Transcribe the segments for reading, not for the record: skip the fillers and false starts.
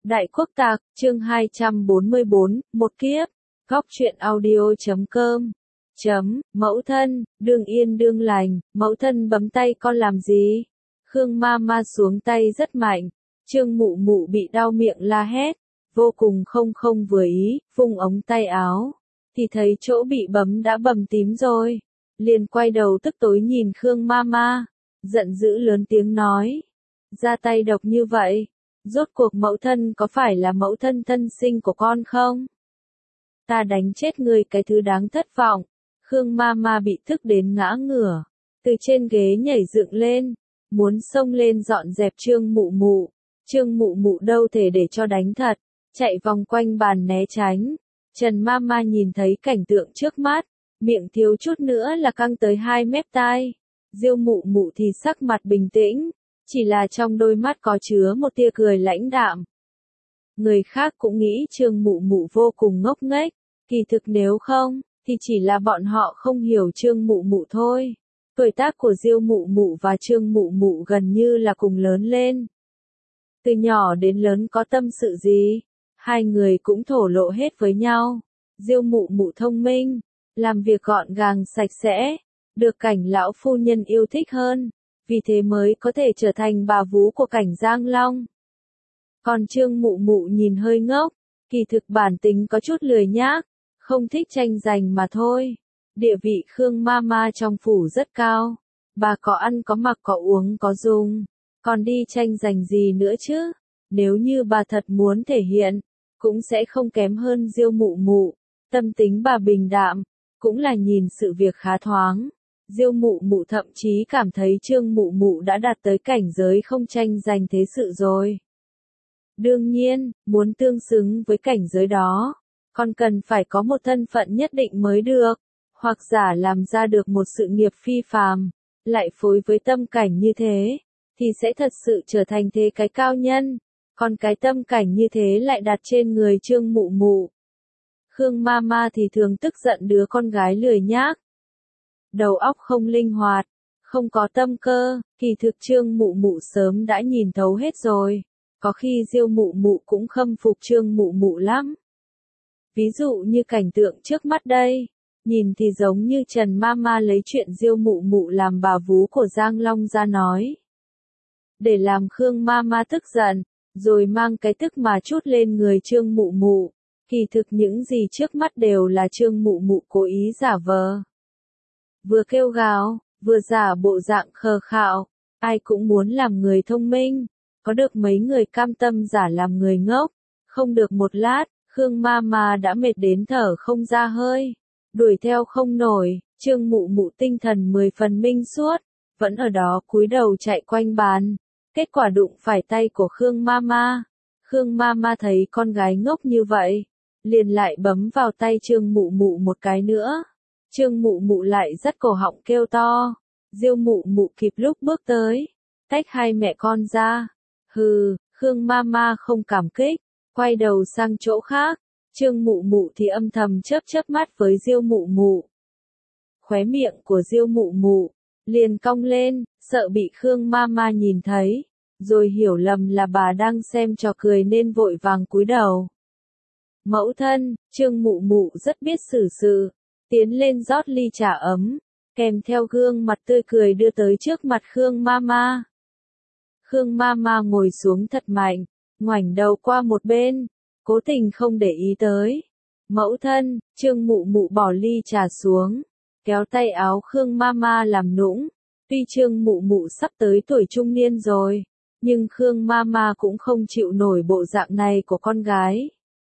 Đại Quốc Tạc, chương 244, một kiếp. Góc truyện audio.com. Mẫu thân, đương yên đương lành, mẫu thân bấm tay con làm gì? Khương Mama xuống tay rất mạnh, Trương Mụ Mụ bị đau miệng la hét, vô cùng không vừa ý, vung ống tay áo, thì thấy chỗ bị bấm đã bầm tím rồi. Liền quay đầu tức tối nhìn Khương Mama, giận dữ lớn tiếng nói, ra tay độc như vậy, rốt cuộc mẫu thân có phải là mẫu thân thân sinh của con không? Ta đánh chết người cái thứ đáng thất vọng. Khương Mama bị tức đến ngã ngửa, từ trên ghế nhảy dựng lên, muốn xông lên dọn dẹp Trương Mụ Mụ. Trương Mụ Mụ đâu thể để cho đánh thật, chạy vòng quanh bàn né tránh. Trần Mama nhìn thấy cảnh tượng trước mắt, miệng thiếu chút nữa là căng tới 2 mép tai. Diêu Mụ Mụ thì sắc mặt bình tĩnh, chỉ là trong đôi mắt có chứa một tia cười lãnh đạm. Người khác cũng nghĩ Trương Mụ Mụ vô cùng ngốc nghếch, kỳ thực nếu không, thì chỉ là bọn họ không hiểu Trương Mụ Mụ thôi. Tuổi tác của Diêu Mụ Mụ và Trương Mụ Mụ gần như là cùng lớn lên. Từ nhỏ đến lớn có tâm sự gì, hai người cũng thổ lộ hết với nhau. Diêu Mụ Mụ thông minh, làm việc gọn gàng sạch sẽ, được Cảnh lão phu nhân yêu thích hơn, vì thế mới có thể trở thành bà vú của Cảnh Giang Long. Còn Trương Mụ Mụ nhìn hơi ngốc, kỳ thực bản tính có chút lười nhác, không thích tranh giành mà thôi. Địa vị Khương Mama trong phủ rất cao, bà có ăn có mặc có uống có dùng, còn đi tranh giành gì nữa chứ? Nếu như bà thật muốn thể hiện, cũng sẽ không kém hơn Diêu Mụ Mụ. Tâm tính bà bình đạm, cũng là nhìn sự việc khá thoáng. Diêu Mụ Mụ thậm chí cảm thấy Trương Mụ Mụ đã đạt tới cảnh giới không tranh giành thế sự rồi. Đương nhiên, muốn tương xứng với cảnh giới đó, còn cần phải có một thân phận nhất định mới được, hoặc giả làm ra được một sự nghiệp phi phàm, lại phối với tâm cảnh như thế, thì sẽ thật sự trở thành thế cái cao nhân, còn cái tâm cảnh như thế lại đặt trên người Trương Mụ Mụ. Khương Mama thì thường tức giận đứa con gái lười nhác, đầu óc không linh hoạt, không có tâm cơ, kỳ thực Trương Mụ Mụ sớm đã nhìn thấu hết rồi, có khi Diêu Mụ Mụ cũng khâm phục Trương Mụ Mụ lắm. Ví dụ như cảnh tượng trước mắt đây, nhìn thì giống như Trần Mama lấy chuyện Diêu Mụ Mụ làm bà vú của Giang Long ra nói. Để làm Khương Mama tức giận, rồi mang cái tức mà trút lên người Trương Mụ Mụ, kỳ thực những gì trước mắt đều là Trương Mụ Mụ cố ý giả vờ. Vừa kêu gào, vừa giả bộ dạng khờ khạo, ai cũng muốn làm người thông minh, có được mấy người cam tâm giả làm người ngốc, không được một lát, Khương Mama đã mệt đến thở không ra hơi, đuổi theo không nổi, Trương Mụ Mụ tinh thần 10 phần minh suốt, vẫn ở đó cúi đầu chạy quanh bàn, kết quả đụng phải tay của Khương Mama. Khương Mama thấy con gái ngốc như vậy, liền lại bấm vào tay Trương Mụ Mụ một cái nữa. Trương Mụ Mụ lại dắt cổ họng kêu to, Diêu Mụ Mụ kịp lúc bước tới, tách hai mẹ con ra. Hừ, Khương Mama không cảm kích, quay đầu sang chỗ khác. Trương Mụ Mụ thì âm thầm chớp mắt với Diêu Mụ Mụ. Khóe miệng của Diêu Mụ Mụ liền cong lên, sợ bị Khương Mama nhìn thấy, rồi hiểu lầm là bà đang xem trò cười nên vội vàng cúi đầu. Mẫu thân, Trương Mụ Mụ rất biết xử sự, tiến lên rót ly trà ấm, kèm theo gương mặt tươi cười đưa tới trước mặt Khương Mama. Khương Mama ngồi xuống thật mạnh, ngoảnh đầu qua một bên, cố tình không để ý tới. Mẫu thân, Trương Mụ Mụ bỏ ly trà xuống, kéo tay áo Khương Mama làm nũng. Tuy Trương Mụ Mụ sắp tới tuổi trung niên rồi, nhưng Khương Mama cũng không chịu nổi bộ dạng này của con gái.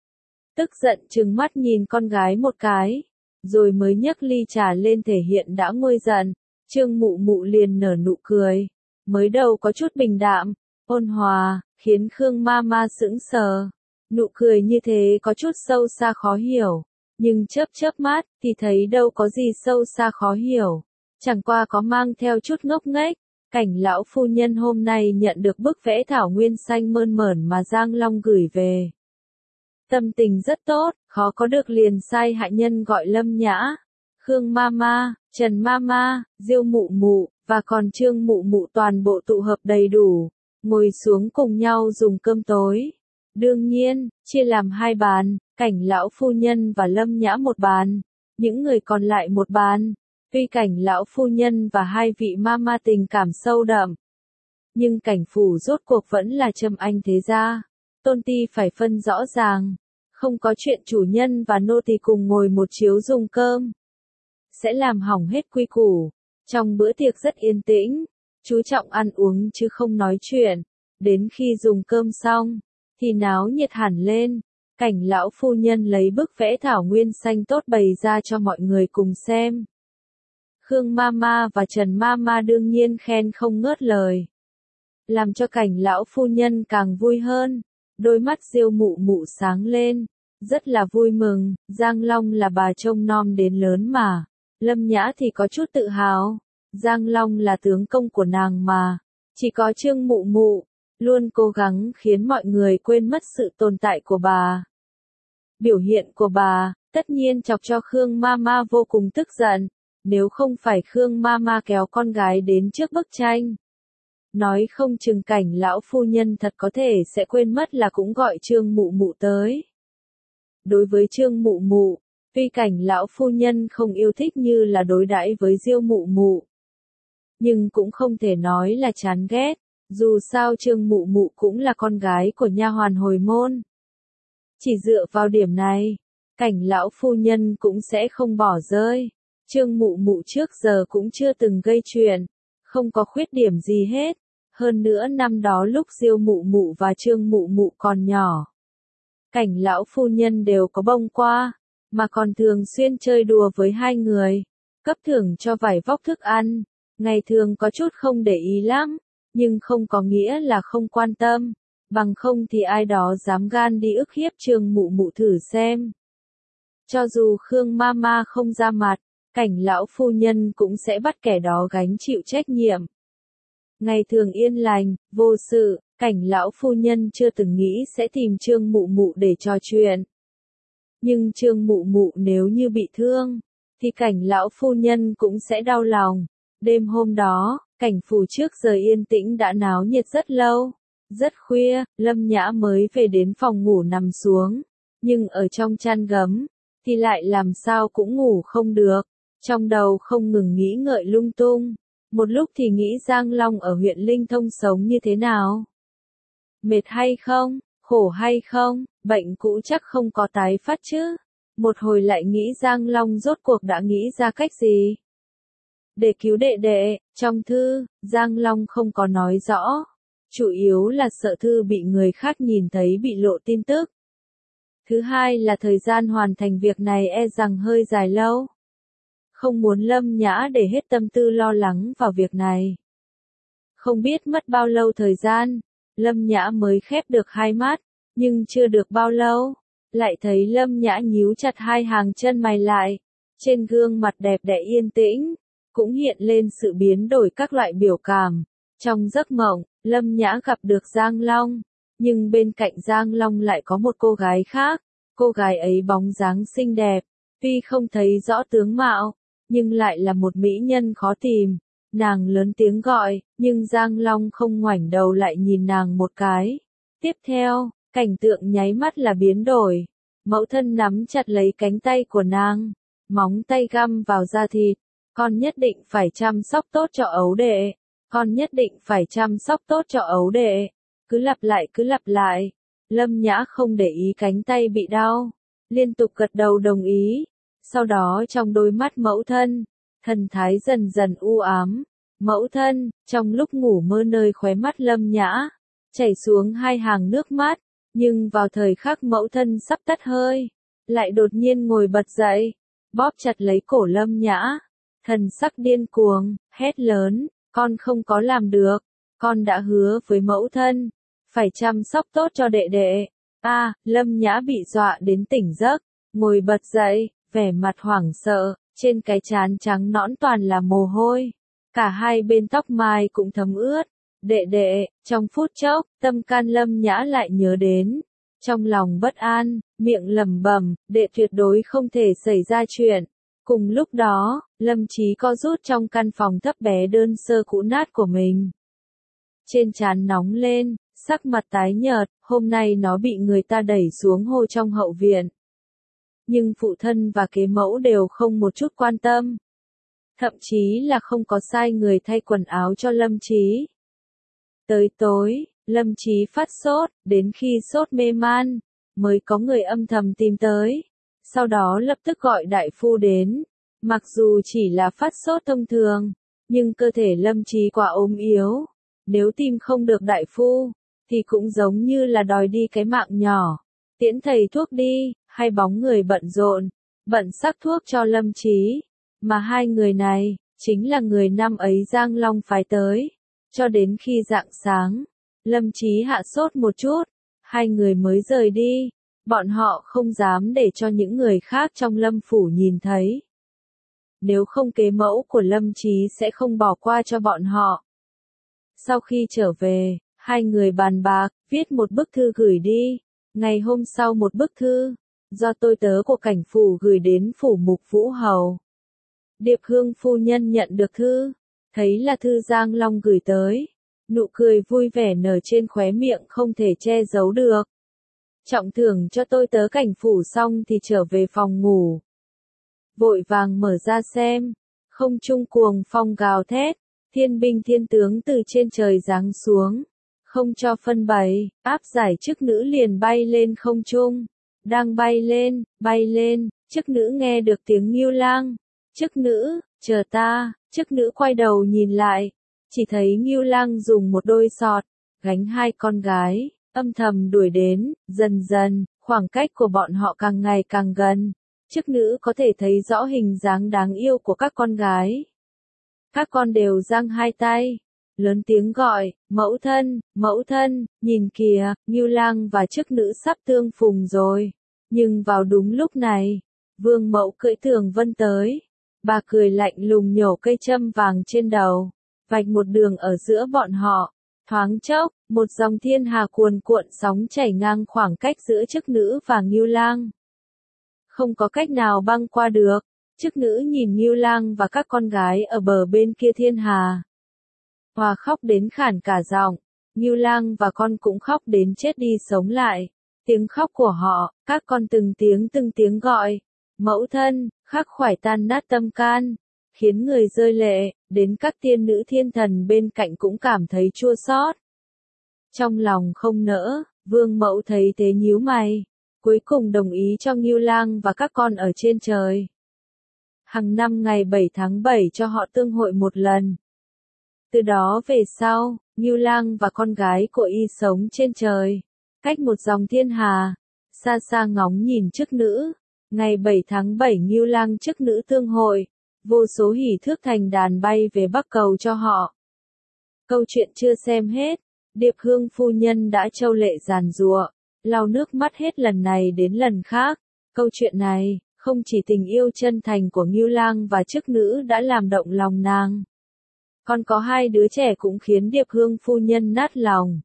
Tức giận trừng mắt nhìn con gái một cái, rồi mới nhấc ly trà lên thể hiện đã nguôi giận. Trương Mụ Mụ liền nở nụ cười, mới đầu có chút bình đạm, ôn hòa, khiến Khương Mama sững sờ. Nụ cười như thế có chút sâu xa khó hiểu, nhưng chớp mắt thì thấy đâu có gì sâu xa khó hiểu, chẳng qua có mang theo chút ngốc nghếch. Cảnh lão phu nhân hôm nay nhận được bức vẽ thảo nguyên xanh mơn mởn mà Giang Long gửi về. Tâm tình rất tốt, khó có được liền sai hạ nhân gọi Lâm Nhã, Khương Mama, Trần Mama, Diêu Mụ Mụ, và còn Trương Mụ Mụ toàn bộ tụ hợp đầy đủ, ngồi xuống cùng nhau dùng cơm tối. Đương nhiên, chia làm hai bàn, Cảnh lão phu nhân và Lâm Nhã một bàn, những người còn lại một bàn. Tuy Cảnh lão phu nhân và hai vị mama tình cảm sâu đậm, nhưng Cảnh phủ rốt cuộc vẫn là trâm anh thế gia. Tôn ti phải phân rõ ràng, không có chuyện chủ nhân và nô tỳ cùng ngồi một chiếu dùng cơm, sẽ làm hỏng hết quy củ. Trong bữa tiệc rất yên tĩnh, chú trọng ăn uống chứ không nói chuyện. Đến khi dùng cơm xong, thì náo nhiệt hẳn lên. Cảnh lão phu nhân lấy bức vẽ thảo nguyên xanh tốt bày ra cho mọi người cùng xem. Khương Mama và Trần Mama đương nhiên khen không ngớt lời, làm cho Cảnh lão phu nhân càng vui hơn. Đôi mắt Diêu Mụ Mụ sáng lên, rất là vui mừng. Giang Long là bà trông nom đến lớn mà. Lâm Nhã thì có chút tự hào. Giang Long là tướng công của nàng mà. Chỉ có Trương Mụ Mụ luôn cố gắng khiến mọi người quên mất sự tồn tại của bà. Biểu hiện của bà, tất nhiên chọc cho Khương Mama vô cùng tức giận. Nếu không phải Khương Mama kéo con gái đến trước bức tranh, nói không chừng Cảnh lão phu nhân thật có thể sẽ quên mất là cũng gọi Trương Mụ Mụ tới. Đối với Trương Mụ Mụ, tuy Cảnh lão phu nhân không yêu thích như là đối đãi với Diêu Mụ Mụ, nhưng cũng không thể nói là chán ghét. Dù sao Trương Mụ Mụ cũng là con gái của nha hoàn hồi môn. Chỉ dựa vào điểm này, Cảnh lão phu nhân cũng sẽ không bỏ rơi. Trương Mụ Mụ trước giờ cũng chưa từng gây chuyện, không có khuyết điểm gì hết. Hơn nữa năm đó lúc Diêu Mụ Mụ và Trương Mụ Mụ còn nhỏ, Cảnh lão phu nhân đều có bông qua, mà còn thường xuyên chơi đùa với hai người, cấp thưởng cho vải vóc thức ăn. Ngày thường có chút không để ý lắm, nhưng không có nghĩa là không quan tâm, bằng không thì ai đó dám gan đi ức hiếp Trương Mụ Mụ thử xem. Cho dù Khương Mama không ra mặt, Cảnh lão phu nhân cũng sẽ bắt kẻ đó gánh chịu trách nhiệm. Ngày thường yên lành, vô sự, Cảnh lão phu nhân chưa từng nghĩ sẽ tìm Trương Mụ Mụ để trò chuyện. Nhưng Trương Mụ Mụ nếu như bị thương, thì Cảnh lão phu nhân cũng sẽ đau lòng. Đêm hôm đó, Cảnh phủ trước giờ yên tĩnh đã náo nhiệt rất lâu. Rất khuya, Lâm Nhã mới về đến phòng ngủ nằm xuống, nhưng ở trong chăn gấm, thì lại làm sao cũng ngủ không được. Trong đầu không ngừng nghĩ ngợi lung tung. Một lúc thì nghĩ Giang Long ở huyện Linh Thông sống như thế nào? Mệt hay không? Khổ hay không? Bệnh cũ chắc không có tái phát chứ? Một hồi lại nghĩ Giang Long rốt cuộc đã nghĩ ra cách gì để cứu đệ đệ. Trong thư, Giang Long không có nói rõ. Chủ yếu là sợ thư bị người khác nhìn thấy bị lộ tin tức. Thứ hai là thời gian hoàn thành việc này e rằng hơi dài lâu. Không muốn Lâm Nhã để hết tâm tư lo lắng vào việc này. Không biết mất bao lâu thời gian, Lâm Nhã mới khép được hai mắt, nhưng chưa được bao lâu, lại thấy Lâm Nhã nhíu chặt hai hàng chân mày lại. Trên gương mặt đẹp đẽ yên tĩnh, cũng hiện lên sự biến đổi các loại biểu cảm. Trong giấc mộng, Lâm Nhã gặp được Giang Long, nhưng bên cạnh Giang Long lại có một cô gái khác. Cô gái ấy bóng dáng xinh đẹp, tuy không thấy rõ tướng mạo, nhưng lại là một mỹ nhân khó tìm. Nàng lớn tiếng gọi, nhưng Giang Long không ngoảnh đầu lại nhìn nàng một cái. Tiếp theo, cảnh tượng nháy mắt là biến đổi. Mẫu thân nắm chặt lấy cánh tay của nàng, móng tay găm vào da thịt. Con nhất định phải chăm sóc tốt cho ấu đệ. Con nhất định phải chăm sóc tốt cho ấu đệ. Cứ lặp lại. Lâm Nhã không để ý cánh tay bị đau, liên tục gật đầu đồng ý. Sau đó trong đôi mắt mẫu thân, thần thái dần dần u ám. Mẫu thân, trong lúc ngủ mơ nơi khóe mắt Lâm Nhã, chảy xuống hai hàng nước mắt, nhưng vào thời khắc mẫu thân sắp tắt hơi, lại đột nhiên ngồi bật dậy, bóp chặt lấy cổ Lâm Nhã, thần sắc điên cuồng, hét lớn, con không có làm được, con đã hứa với mẫu thân, phải chăm sóc tốt cho đệ đệ. Lâm Nhã bị dọa đến tỉnh giấc, ngồi bật dậy, vẻ mặt hoảng sợ, trên cái trán trắng nõn toàn là mồ hôi. Cả hai bên tóc mai cũng thấm ướt. Đệ đệ, trong phút chốc, tâm can Lâm Nhã lại nhớ đến. Trong lòng bất an, miệng lẩm bẩm, đệ tuyệt đối không thể xảy ra chuyện. Cùng lúc đó, Lâm Chí co rút trong căn phòng thấp bé đơn sơ cũ nát của mình. Trên trán nóng lên, Sắc mặt tái nhợt, hôm nay nó bị người ta đẩy xuống hồ trong hậu viện. Nhưng phụ thân và kế mẫu đều không một chút quan tâm. Thậm chí là không có sai người thay quần áo cho Lâm Chí. Tới tối, Lâm Chí phát sốt, đến khi sốt mê man, mới có người âm thầm tìm tới. Sau đó lập tức gọi đại phu đến. Mặc dù chỉ là phát sốt thông thường, nhưng cơ thể Lâm Chí quá ốm yếu. Nếu tìm không được đại phu, thì cũng giống như là đòi đi cái mạng nhỏ. Tiễn thầy thuốc đi, hai bóng người bận rộn, bận sắc thuốc cho Lâm Chí. Mà hai người này, chính là người năm ấy Giang Long phái tới. Cho đến khi rạng sáng, Lâm Chí hạ sốt một chút, hai người mới rời đi. Bọn họ không dám để cho những người khác trong Lâm phủ nhìn thấy. Nếu không kế mẫu của Lâm Chí sẽ không bỏ qua cho bọn họ. Sau khi trở về, hai người bàn bạc, viết một bức thư gửi đi. Ngày hôm sau một bức thư, do tôi tớ của cảnh phủ gửi đến phủ mục Vũ Hầu. Điệp Hương phu nhân nhận được thư, thấy là thư Giang Long gửi tới. Nụ cười vui vẻ nở trên khóe miệng không thể che giấu được. Trọng thưởng cho tôi tớ cảnh phủ xong thì trở về phòng ngủ. Vội vàng mở ra xem, không trung cuồng phong gào thét, thiên binh thiên tướng từ trên trời giáng xuống, không cho phân bày, áp giải chức nữ liền bay lên không trung, đang bay lên, chức nữ nghe được tiếng Ngưu Lang, chức nữ, chờ ta, chức nữ quay đầu nhìn lại, chỉ thấy Ngưu Lang dùng một đôi sọt, gánh hai con gái, âm thầm đuổi đến, dần dần, khoảng cách của bọn họ càng ngày càng gần. Chức nữ có thể thấy rõ hình dáng đáng yêu của các con gái. Các con đều giang hai tay, lớn tiếng gọi, mẫu thân, nhìn kìa, Ngưu Lang và chức nữ sắp tương phùng rồi. Nhưng vào đúng lúc này, Vương Mẫu cưỡi Thường Vân tới. Bà cười lạnh lùng nhổ cây châm vàng trên đầu, vạch một đường ở giữa bọn họ. Thoáng chốc, một dòng thiên hà cuồn cuộn sóng chảy ngang khoảng cách giữa chức nữ và Ngưu Lang. Không có cách nào băng qua được. Chức nữ nhìn Ngưu Lang và các con gái ở bờ bên kia thiên hà. Hòa khóc đến khản cả giọng. Ngưu Lang và con cũng khóc đến chết đi sống lại. Tiếng khóc của họ, các con từng tiếng gọi. Mẫu thân, khắc khoải tan nát tâm can. Khiến người rơi lệ, đến các tiên nữ thiên thần bên cạnh cũng cảm thấy chua xót. Trong lòng không nỡ, Vương Mẫu thấy thế nhíu mày. Cuối cùng đồng ý cho Ngưu Lang và các con ở trên trời. Hàng năm ngày 7 tháng 7 cho họ tương hội một lần. Từ đó về sau, Ngưu Lang và con gái của y sống trên trời, cách một dòng thiên hà, xa xa ngóng nhìn chức nữ. Ngày 7 tháng 7 Ngưu Lang chức nữ tương hội, vô số hỉ thước thành đàn bay về Bắc Cầu cho họ. Câu chuyện chưa xem hết, Điệp Hương phu nhân đã trâu lệ giàn giụa, lau nước mắt hết lần này đến lần khác. Câu chuyện này, không chỉ tình yêu chân thành của Ngưu Lang và chức nữ đã làm động lòng nàng. Còn có hai đứa trẻ cũng khiến Điệp Hương phu nhân nát lòng.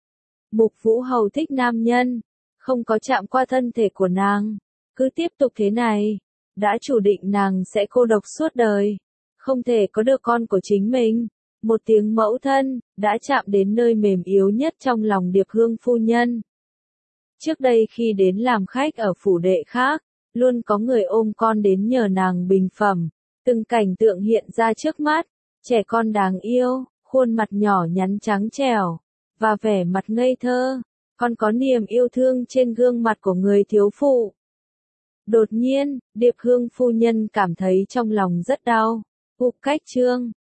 Mục Vũ Hầu thích nam nhân, không có chạm qua thân thể của nàng. Cứ tiếp tục thế này, đã chủ định nàng sẽ cô độc suốt đời. Không thể có được con của chính mình. Một tiếng mẫu thân, đã chạm đến nơi mềm yếu nhất trong lòng Điệp Hương phu nhân. Trước đây khi đến làm khách ở phủ đệ khác, luôn có người ôm con đến nhờ nàng bình phẩm. Từng cảnh tượng hiện ra trước mắt, trẻ con đáng yêu, khuôn mặt nhỏ nhắn trắng trẻo, và vẻ mặt ngây thơ, còn có niềm yêu thương trên gương mặt của người thiếu phụ. Đột nhiên, Điệp Hương phu nhân cảm thấy trong lòng rất đau. Cách chương